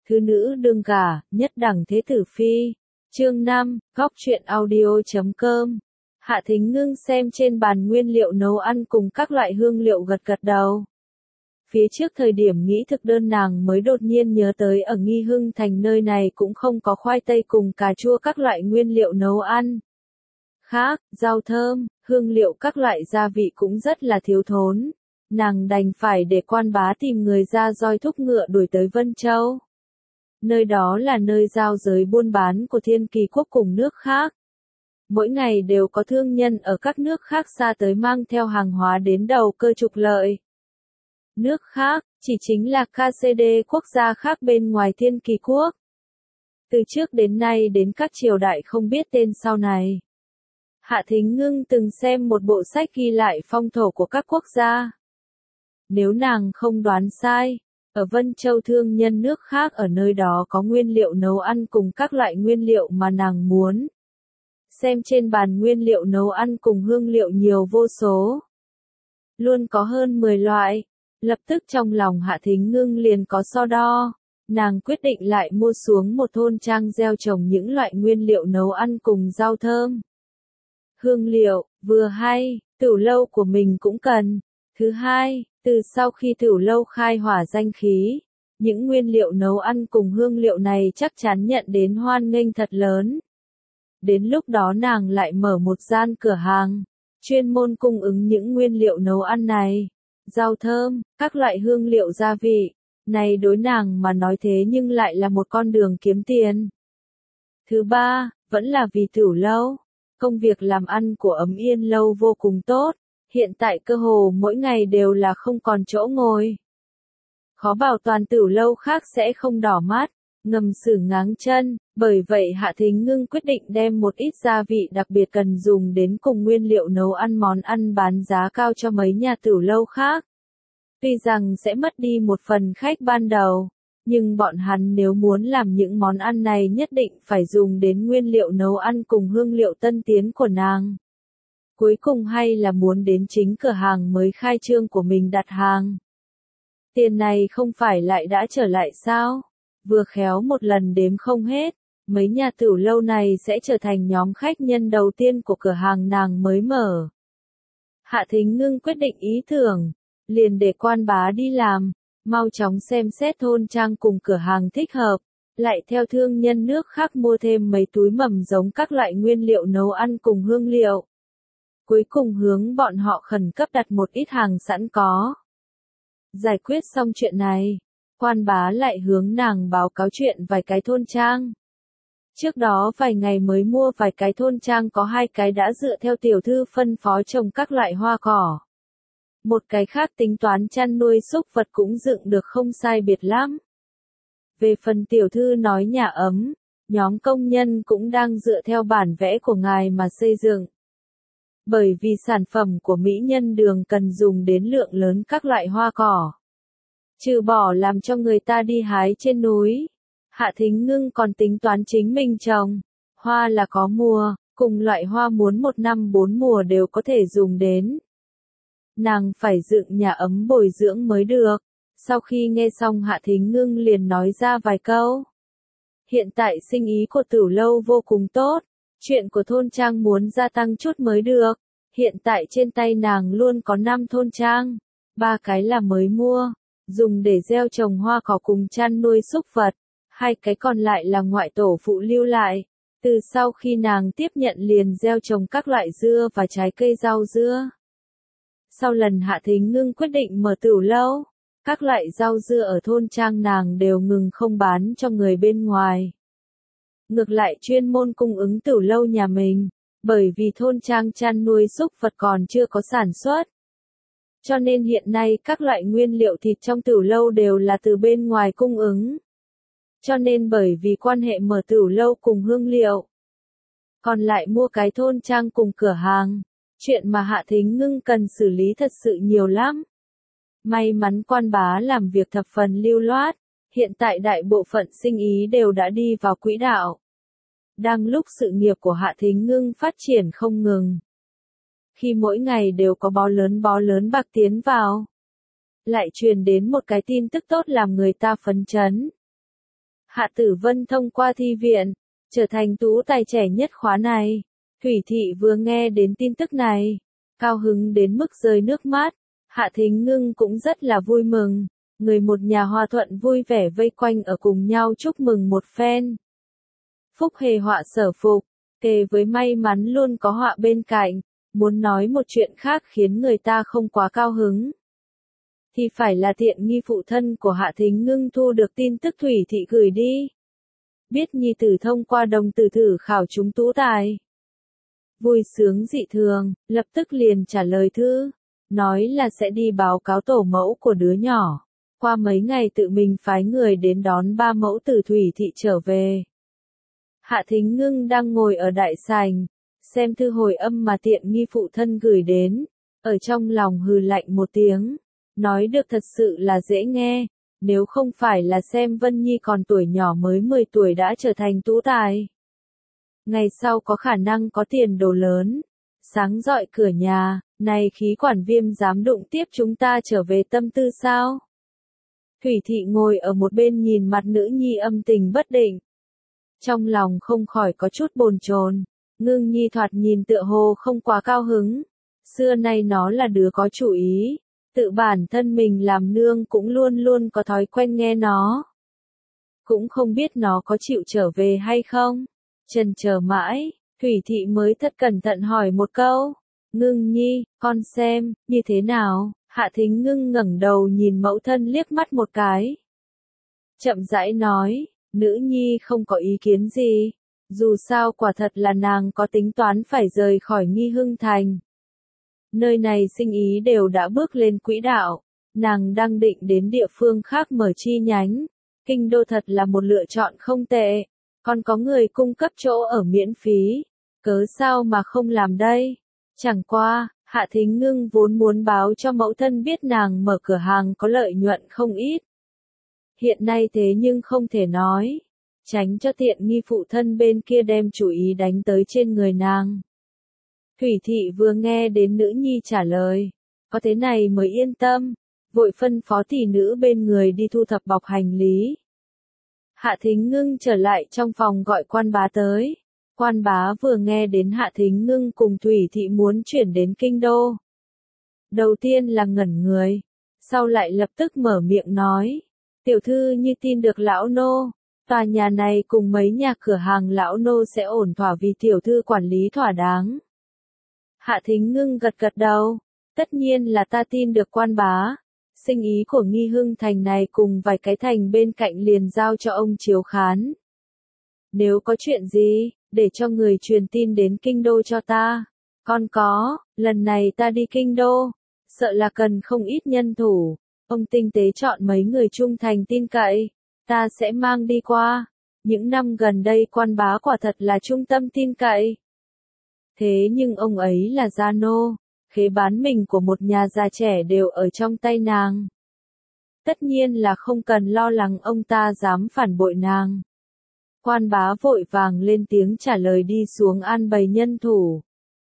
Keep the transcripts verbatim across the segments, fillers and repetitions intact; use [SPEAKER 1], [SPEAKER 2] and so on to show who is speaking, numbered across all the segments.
[SPEAKER 1] thứ nữ đương gả, nhất đẳng thế tử phi. Chương năm, góc truyện audio chấm com. Hạ Thính Ngưng xem trên bàn nguyên liệu nấu ăn cùng các loại hương liệu gật gật đầu. Phía trước thời điểm nghĩ thực đơn nàng mới đột nhiên nhớ tới ở Nghi Hưng Thành nơi này cũng không có khoai tây cùng cà chua các loại nguyên liệu nấu ăn. Khác, rau thơm, hương liệu các loại gia vị cũng rất là thiếu thốn. Nàng đành phải để quan bá tìm người ra roi thúc ngựa đuổi tới Vân Châu. Nơi đó là nơi giao giới buôn bán của Thiên Kỳ quốc cùng nước khác. Mỗi ngày đều có thương nhân ở các nước khác xa tới mang theo hàng hóa đến đầu cơ trục lợi. Nước khác, chỉ chính là ca xê đê quốc gia khác bên ngoài Thiên Kỳ quốc. Từ trước đến nay đến các triều đại không biết tên sau này. Hạ Thính Ngưng từng xem một bộ sách ghi lại phong thổ của các quốc gia. Nếu nàng không đoán sai, ở Vân Châu thương nhân nước khác ở nơi đó có nguyên liệu nấu ăn cùng các loại nguyên liệu mà nàng muốn. Xem trên bàn nguyên liệu nấu ăn cùng hương liệu nhiều vô số. Luôn có hơn mười loại. Lập tức trong lòng Hạ Thính Ngưng liền có so đo. Nàng quyết định lại mua xuống một thôn trang gieo trồng những loại nguyên liệu nấu ăn cùng rau thơm. Hương liệu, vừa hay, tửu lâu của mình cũng cần. Thứ hai, từ sau khi tửu lâu khai hỏa danh khí, những nguyên liệu nấu ăn cùng hương liệu này chắc chắn nhận đến hoan nghênh thật lớn. Đến lúc đó nàng lại mở một gian cửa hàng, chuyên môn cung ứng những nguyên liệu nấu ăn này. Rau thơm, các loại hương liệu gia vị, này đối nàng mà nói thế nhưng lại là một con đường kiếm tiền. Thứ ba, vẫn là vì tửu lâu. Công việc làm ăn của Ấm Yên lâu vô cùng tốt, hiện tại cơ hồ mỗi ngày đều là không còn chỗ ngồi. Khó bảo toàn tửu lâu khác sẽ không đỏ mắt, ngầm xử ngáng chân, bởi vậy Hạ Thính Ngưng quyết định đem một ít gia vị đặc biệt cần dùng đến cùng nguyên liệu nấu ăn món ăn bán giá cao cho mấy nhà tửu lâu khác. Tuy rằng sẽ mất đi một phần khách ban đầu, nhưng bọn hắn nếu muốn làm những món ăn này nhất định phải dùng đến nguyên liệu nấu ăn cùng hương liệu tân tiến của nàng. Cuối cùng hay là muốn đến chính cửa hàng mới khai trương của mình đặt hàng. Tiền này không phải lại đã trở lại sao? Vừa khéo một lần đếm không hết, mấy nhà tửu lâu này sẽ trở thành nhóm khách nhân đầu tiên của cửa hàng nàng mới mở. Hạ Thính Ngưng quyết định ý tưởng, liền để quan bá đi làm, mau chóng xem xét thôn trang cùng cửa hàng thích hợp, lại theo thương nhân nước khác mua thêm mấy túi mầm giống các loại nguyên liệu nấu ăn cùng hương liệu. Cuối cùng hướng bọn họ khẩn cấp đặt một ít hàng sẵn có. Giải quyết xong chuyện này, quan bá lại hướng nàng báo cáo chuyện vài cái thôn trang. Trước đó vài ngày mới mua vài cái thôn trang có hai cái đã dựa theo tiểu thư phân phó trồng các loại hoa cỏ. Một cái khác tính toán chăn nuôi súc vật cũng dựng được không sai biệt lắm. Về phần tiểu thư nói nhà ấm, nhóm công nhân cũng đang dựa theo bản vẽ của ngài mà xây dựng. Bởi vì sản phẩm của mỹ nhân đường cần dùng đến lượng lớn các loại hoa cỏ. Trừ bỏ làm cho người ta đi hái trên núi, Hạ Thính Ngưng còn tính toán chính mình trồng. Hoa là có mùa, cùng loại hoa muốn một năm bốn mùa đều có thể dùng đến. Nàng phải dựng nhà ấm bồi dưỡng mới được. Sau khi nghe xong Hạ Thính Ngưng liền nói ra vài câu. Hiện tại sinh ý của tửu lâu vô cùng tốt. Chuyện của thôn trang muốn gia tăng chút mới được. Hiện tại trên tay nàng luôn có năm thôn trang. Ba cái là mới mua, dùng để gieo trồng hoa cỏ cùng chăn nuôi súc vật. Hai cái còn lại là ngoại tổ phụ lưu lại. Từ sau khi nàng tiếp nhận liền gieo trồng các loại dưa và trái cây rau dưa. Sau lần Hạ Thính Ngưng quyết định mở tửu lâu, các loại rau dưa ở thôn trang nàng đều ngừng không bán cho người bên ngoài. Ngược lại chuyên môn cung ứng tửu lâu nhà mình, bởi vì thôn trang chăn nuôi súc vật còn chưa có sản xuất. Cho nên hiện nay các loại nguyên liệu thịt trong tửu lâu đều là từ bên ngoài cung ứng. Cho nên bởi vì quan hệ mở tửu lâu cùng hương liệu, còn lại mua cái thôn trang cùng cửa hàng. Chuyện mà Hạ Thính Ngưng cần xử lý thật sự nhiều lắm. May mắn quan bá làm việc thập phần lưu loát, hiện tại đại bộ phận sinh ý đều đã đi vào quỹ đạo. Đang lúc sự nghiệp của Hạ Thính Ngưng phát triển không ngừng. Khi mỗi ngày đều có bó lớn bó lớn bạc tiến vào, lại truyền đến một cái tin tức tốt làm người ta phấn chấn. Hạ Tử Vân thông qua thi viện, trở thành tú tài trẻ nhất khóa này. Thủy Thị vừa nghe đến tin tức này, cao hứng đến mức rơi nước mắt. Hạ Thính Ngưng cũng rất là vui mừng, người một nhà hòa thuận vui vẻ vây quanh ở cùng nhau chúc mừng một phen. Phúc hề họa sở phục, kề với may mắn luôn có họa bên cạnh, muốn nói một chuyện khác khiến người ta không quá cao hứng. Thì phải là tiện nghi phụ thân của Hạ Thính Ngưng thu được tin tức Thủy Thị gửi đi. Biết nhi tử thông qua đồng tử thử khảo chúng tú tài. Vui sướng dị thường, lập tức liền trả lời thư, nói là sẽ đi báo cáo tổ mẫu của đứa nhỏ. Qua mấy ngày tự mình phái người đến đón ba mẫu từ Thủy Thị trở về. Hạ Thính Ngưng đang ngồi ở đại sảnh, xem thư hồi âm mà tiện nghi phụ thân gửi đến, ở trong lòng hừ lạnh một tiếng, nói được thật sự là dễ nghe, nếu không phải là xem Vân Nhi còn tuổi nhỏ mới mười tuổi đã trở thành tú tài. Ngày sau có khả năng có tiền đồ lớn, sáng rọi cửa nhà, này khí quản viêm dám đụng tiếp chúng ta trở về tâm tư sao? Thủy Thị ngồi ở một bên nhìn mặt nữ nhi âm tình bất định. Trong lòng không khỏi có chút bồn chồn, Ngưng Nhi thoạt nhìn tựa hồ không quá cao hứng. Xưa nay nó là đứa có chủ ý, tự bản thân mình làm nương cũng luôn luôn có thói quen nghe nó. Cũng không biết nó có chịu trở về hay không. Chần chờ mãi, Thủy Thị mới thật cẩn thận hỏi một câu. Ngưng Nhi, con xem, như thế nào? Hạ Thính Ngưng ngẩng đầu nhìn mẫu thân liếc mắt một cái. Chậm rãi nói, nữ nhi không có ý kiến gì. Dù sao quả thật là nàng có tính toán phải rời khỏi Nghi Hưng Thành. Nơi này sinh ý đều đã bước lên quỹ đạo. Nàng đang định đến địa phương khác mở chi nhánh. Kinh đô thật là một lựa chọn không tệ. Còn có người cung cấp chỗ ở miễn phí. Cớ sao mà không làm đây? Chẳng qua, Hạ Thính Ngưng vốn muốn báo cho mẫu thân biết nàng mở cửa hàng có lợi nhuận không ít. Hiện nay thế nhưng không thể nói. Tránh cho tiện nghi phụ thân bên kia đem chủ ý đánh tới trên người nàng. Thủy Thị vừa nghe đến nữ nhi trả lời. Có thế này mới yên tâm. Vội phân phó tỷ nữ bên người đi thu thập bọc hành lý. Hạ Thính Ngưng trở lại trong phòng gọi quan bá tới. Quan bá vừa nghe đến Hạ Thính Ngưng cùng Thủy Thị muốn chuyển đến kinh đô. Đầu tiên là ngẩn người, sau lại lập tức mở miệng nói. Tiểu thư như tin được lão nô, tòa nhà này cùng mấy nhà cửa hàng lão nô sẽ ổn thỏa vì tiểu thư quản lý thỏa đáng. Hạ Thính Ngưng gật gật đầu, tất nhiên là ta tin được quan bá. Sinh ý của Nghi Hưng Thành này cùng vài cái thành bên cạnh liền giao cho ông chiếu khán. Nếu có chuyện gì, để cho người truyền tin đến kinh đô cho ta. Còn có, lần này ta đi kinh đô, sợ là cần không ít nhân thủ. Ông tinh tế chọn mấy người trung thành tin cậy, ta sẽ mang đi qua. Những năm gần đây quan bá quả thật là trung tâm tin cậy. Thế nhưng ông ấy là gia nô, khế bán mình của một nhà già trẻ đều ở trong tay nàng. Tất nhiên là không cần lo lắng ông ta dám phản bội nàng. Quan bá vội vàng lên tiếng trả lời đi xuống an bày nhân thủ.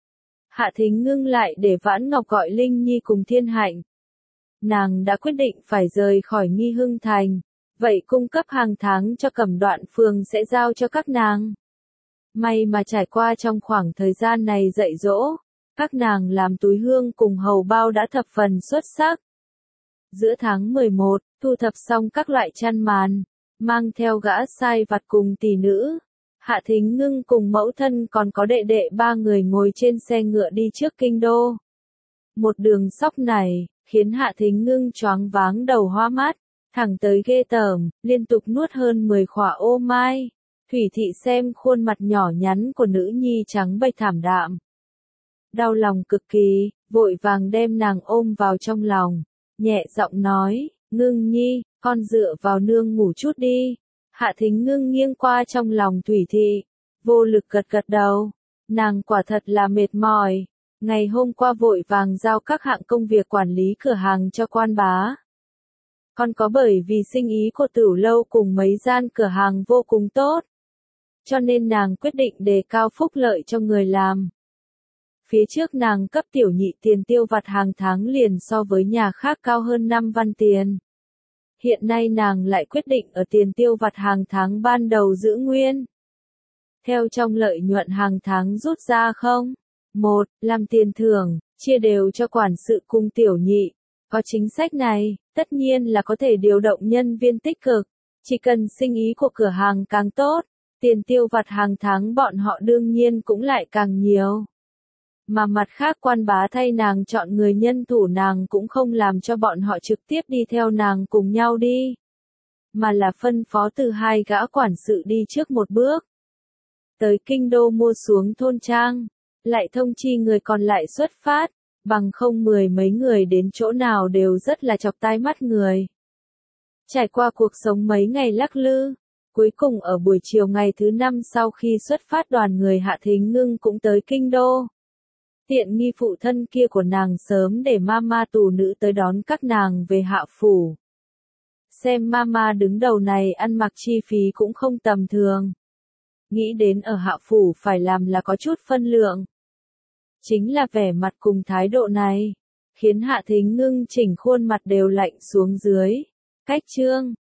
[SPEAKER 1] Hạ Thính Ngưng lại để Vãn Ngọc gọi Linh Nhi cùng Thiên Hạnh. Nàng đã quyết định phải rời khỏi Nghi Hưng Thành, vậy cung cấp hàng tháng cho Cẩm Đoạn Phường sẽ giao cho các nàng. May mà trải qua trong khoảng thời gian này dạy dỗ, các nàng làm túi hương cùng hầu bao đã thập phần xuất sắc. Giữa tháng mười một, thu thập xong các loại chăn màn, mang theo gã sai vặt cùng tỷ nữ. Hạ Thính Ngưng cùng mẫu thân còn có đệ đệ ba người ngồi trên xe ngựa đi trước kinh đô. Một đường sóc này, khiến Hạ Thính Ngưng choáng váng đầu hoa mắt, thẳng tới ghê tởm, liên tục nuốt hơn mười khỏa ô mai. Thủy Thị xem khuôn mặt nhỏ nhắn của nữ nhi trắng bệch thảm đạm. Đau lòng cực kỳ, vội vàng đem nàng ôm vào trong lòng, nhẹ giọng nói, Ngưng Nhi, con dựa vào nương ngủ chút đi. Hạ Thính Ngưng nghiêng qua trong lòng Thủy Thị, vô lực gật gật đầu, nàng quả thật là mệt mỏi. Ngày hôm qua vội vàng giao các hạng công việc quản lý cửa hàng cho quan bá. Còn có bởi vì sinh ý của Tửu Lâu cùng mấy gian cửa hàng vô cùng tốt, cho nên nàng quyết định đề cao phúc lợi cho người làm. Phía trước nàng cấp tiểu nhị tiền tiêu vặt hàng tháng liền so với nhà khác cao hơn năm văn tiền. Hiện nay nàng lại quyết định ở tiền tiêu vặt hàng tháng ban đầu giữ nguyên. Theo trong lợi nhuận hàng tháng rút ra không? Một, làm tiền thưởng, chia đều cho quản sự cùng tiểu nhị. Có chính sách này, tất nhiên là có thể điều động nhân viên tích cực. Chỉ cần sinh ý của cửa hàng càng tốt, tiền tiêu vặt hàng tháng bọn họ đương nhiên cũng lại càng nhiều. Mà mặt khác quan bá thay nàng chọn người nhân thủ, nàng cũng không làm cho bọn họ trực tiếp đi theo nàng cùng nhau đi. Mà là phân phó từ hai gã quản sự đi trước một bước. Tới kinh đô mua xuống thôn trang, lại thông chi người còn lại xuất phát, bằng không mười mấy người đến chỗ nào đều rất là chọc tai mắt người. Trải qua cuộc sống mấy ngày lắc lư, cuối cùng ở buổi chiều ngày thứ năm sau khi xuất phát, đoàn người Hạ Thính Ngưng cũng tới kinh đô. Tiện nghi phụ thân kia của nàng sớm để mama tù nữ tới đón các nàng về Hạ phủ. Xem mama đứng đầu này ăn mặc chi phí cũng không tầm thường. Nghĩ đến ở Hạ phủ phải làm là có chút phân lượng. Chính là vẻ mặt cùng thái độ này, khiến Hạ Thính Ngưng chỉnh khuôn mặt đều lạnh xuống dưới. Cách chương